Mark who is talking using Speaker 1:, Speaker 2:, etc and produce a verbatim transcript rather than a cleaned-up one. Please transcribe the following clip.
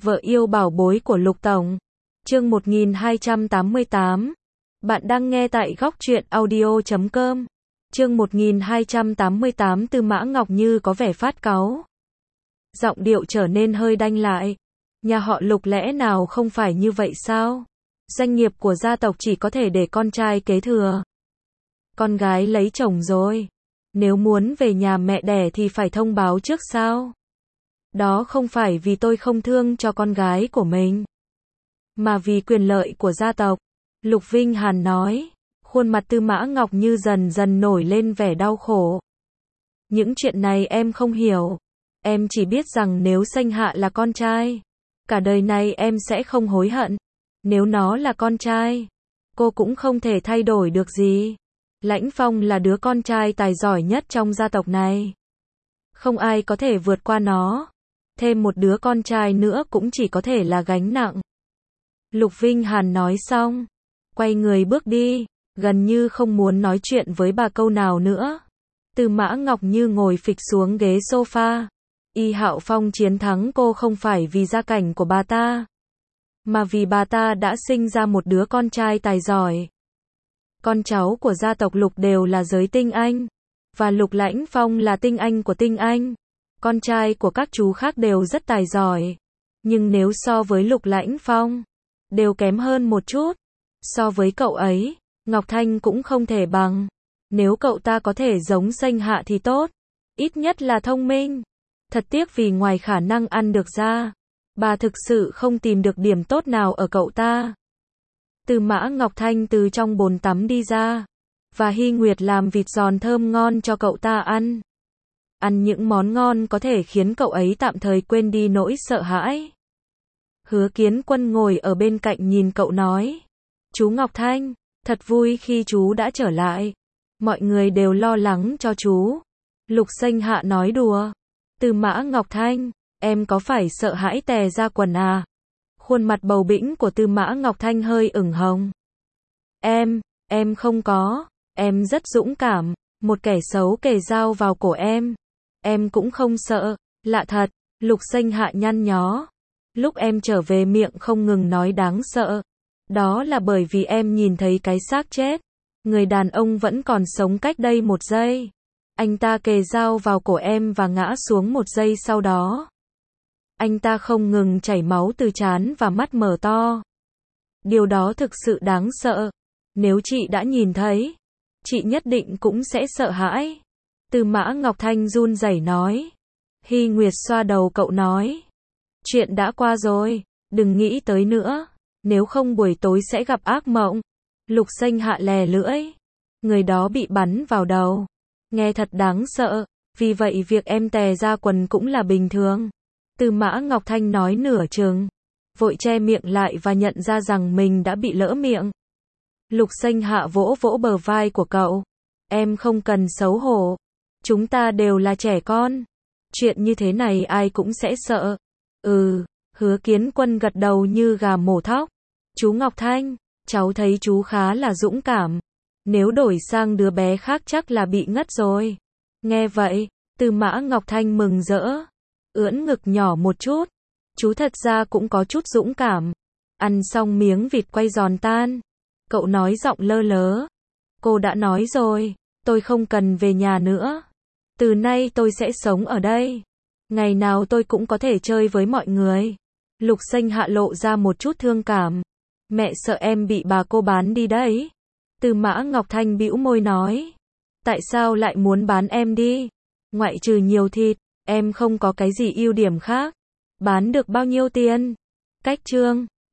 Speaker 1: Vợ yêu bảo bối của Lục Tổng. Chương một nghìn hai trăm tám mươi tám. Bạn đang nghe tại góc truyện audio chấm com. Chương một nghìn hai trăm tám mươi tám. Tư Mã Ngọc Như có vẻ phát cáu. Giọng điệu trở nên hơi đanh lại. Nhà họ Lục lẽ nào không phải như vậy sao? Doanh nghiệp của gia tộc chỉ có thể để con trai kế thừa. Con gái lấy chồng rồi. Nếu muốn về nhà mẹ đẻ thì phải thông báo trước sao? Đó không phải vì tôi không thương cho con gái của mình, mà vì quyền lợi của gia tộc. Lục Vinh Hàn nói. Khuôn mặt Tư Mã Ngọc Như dần dần nổi lên vẻ đau khổ. Những chuyện này em không hiểu. Em chỉ biết rằng nếu Sanh Hạ là con trai, cả đời này em sẽ không hối hận. Nếu nó là con trai, cô cũng không thể thay đổi được gì. Lãnh Phong là đứa con trai tài giỏi nhất trong gia tộc này. Không ai có thể vượt qua nó. Thêm một đứa con trai nữa cũng chỉ có thể là gánh nặng. Lục Vinh Hàn nói xong, quay người bước đi, gần như không muốn nói chuyện với bà câu nào nữa. Tư Mã Ngọc Như ngồi phịch xuống ghế sofa. Y Hạo Phong chiến thắng cô không phải vì gia cảnh của bà ta, mà vì bà ta đã sinh ra một đứa con trai tài giỏi. Con cháu của gia tộc Lục đều là giới tinh anh, và Lục Lãnh Phong là tinh anh của tinh anh. Con trai của các chú khác đều rất tài giỏi, nhưng nếu so với Lục Lãnh Phong, đều kém hơn một chút. So với cậu ấy, Ngọc Thanh cũng không thể bằng. Nếu cậu ta có thể giống Sanh Hạ thì tốt, ít nhất là thông minh. Thật tiếc vì ngoài khả năng ăn được ra, bà thực sự không tìm được điểm tốt nào ở cậu ta. Tư Mã Ngọc Thanh từ trong bồn tắm đi ra, và Hy Nguyệt làm vịt giòn thơm ngon cho cậu ta ăn. Ăn những món ngon có thể khiến cậu ấy tạm thời quên đi nỗi sợ hãi. Hứa Kiến Quân ngồi ở bên cạnh nhìn cậu nói. Chú Ngọc Thanh, thật vui khi chú đã trở lại. Mọi người đều lo lắng cho chú. Lục Sanh Hạ nói đùa. Tư Mã Ngọc Thanh, em có phải sợ hãi tè ra quần à? Khuôn mặt bầu bĩnh của Tư Mã Ngọc Thanh hơi ửng hồng. Em, em không có. Em rất dũng cảm. Một kẻ xấu kề dao vào cổ em, em cũng không sợ. Lạ thật. Lục Sanh Hạ nhăn nhó. Lúc em trở về miệng không ngừng nói đáng sợ. Đó là bởi vì em nhìn thấy cái xác chết. Người đàn ông vẫn còn sống cách đây một giây. Anh ta kề dao vào cổ em và ngã xuống một giây sau đó. Anh ta không ngừng chảy máu từ trán và mắt mở to. Điều đó thực sự đáng sợ. Nếu chị đã nhìn thấy, chị nhất định cũng sẽ sợ hãi. Tư Mã Ngọc Thanh run rẩy nói. Hy Nguyệt xoa đầu cậu nói. Chuyện đã qua rồi, đừng nghĩ tới nữa. Nếu không buổi tối sẽ gặp ác mộng. Lục Sanh Hạ lè lưỡi. Người đó bị bắn vào đầu. Nghe thật đáng sợ. Vì vậy việc em tè ra quần cũng là bình thường. Tư Mã Ngọc Thanh nói nửa chừng, vội che miệng lại và nhận ra rằng mình đã bị lỡ miệng. Lục Sanh Hạ vỗ vỗ bờ vai của cậu. Em không cần xấu hổ. Chúng ta đều là trẻ con. Chuyện như thế này ai cũng sẽ sợ. Ừ, Hứa Kiến Quân gật đầu như gà mổ thóc. Chú Ngọc Thanh, cháu thấy chú khá là dũng cảm. Nếu đổi sang đứa bé khác chắc là bị ngất rồi. Nghe vậy, Tư Mã Ngọc Thanh mừng rỡ. Ưỡn ngực nhỏ một chút. Chú thật ra cũng có chút dũng cảm. Ăn xong miếng vịt quay giòn tan, cậu nói giọng lơ lớ. Cô đã nói rồi, tôi không cần về nhà nữa. Từ nay tôi sẽ sống ở đây. Ngày nào tôi cũng có thể chơi với mọi người. Lục Sanh Hạ lộ ra một chút thương cảm. Mẹ sợ em bị bà cô bán đi đấy. Tư Mã Ngọc Thanh bĩu môi nói. Tại sao lại muốn bán em đi? Ngoại trừ nhiều thịt, em không có cái gì ưu điểm khác. Bán được bao nhiêu tiền? Cách chương